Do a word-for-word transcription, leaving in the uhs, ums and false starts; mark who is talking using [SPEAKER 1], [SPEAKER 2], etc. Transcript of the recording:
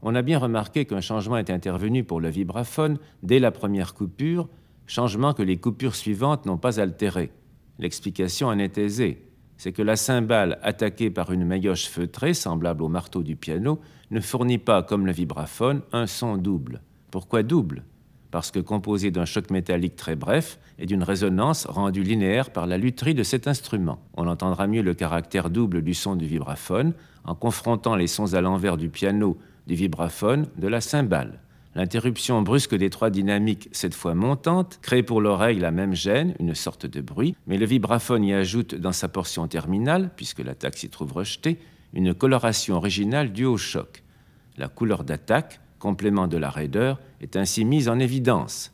[SPEAKER 1] On a bien remarqué qu'un changement est intervenu pour le vibraphone dès la première coupure, changement que les coupures suivantes n'ont pas altéré. L'explication en est aisée. C'est que la cymbale attaquée par une maillotche feutrée, semblable au marteau du piano, ne fournit pas, comme le vibraphone, un son double. Pourquoi double ? Parce que composé d'un choc métallique très bref et d'une résonance rendue linéaire par la lutherie de cet instrument. On entendra mieux le caractère double du son du vibraphone en confrontant les sons à l'envers du piano, du vibraphone, de la cymbale. L'interruption brusque des trois dynamiques, cette fois montante, crée pour l'oreille la même gêne, une sorte de bruit, mais le vibraphone y ajoute dans sa portion terminale, puisque l'attaque s'y trouve rejetée, une coloration originale due au choc. La couleur d'attaque, complément de la raideur, est ainsi mise en évidence.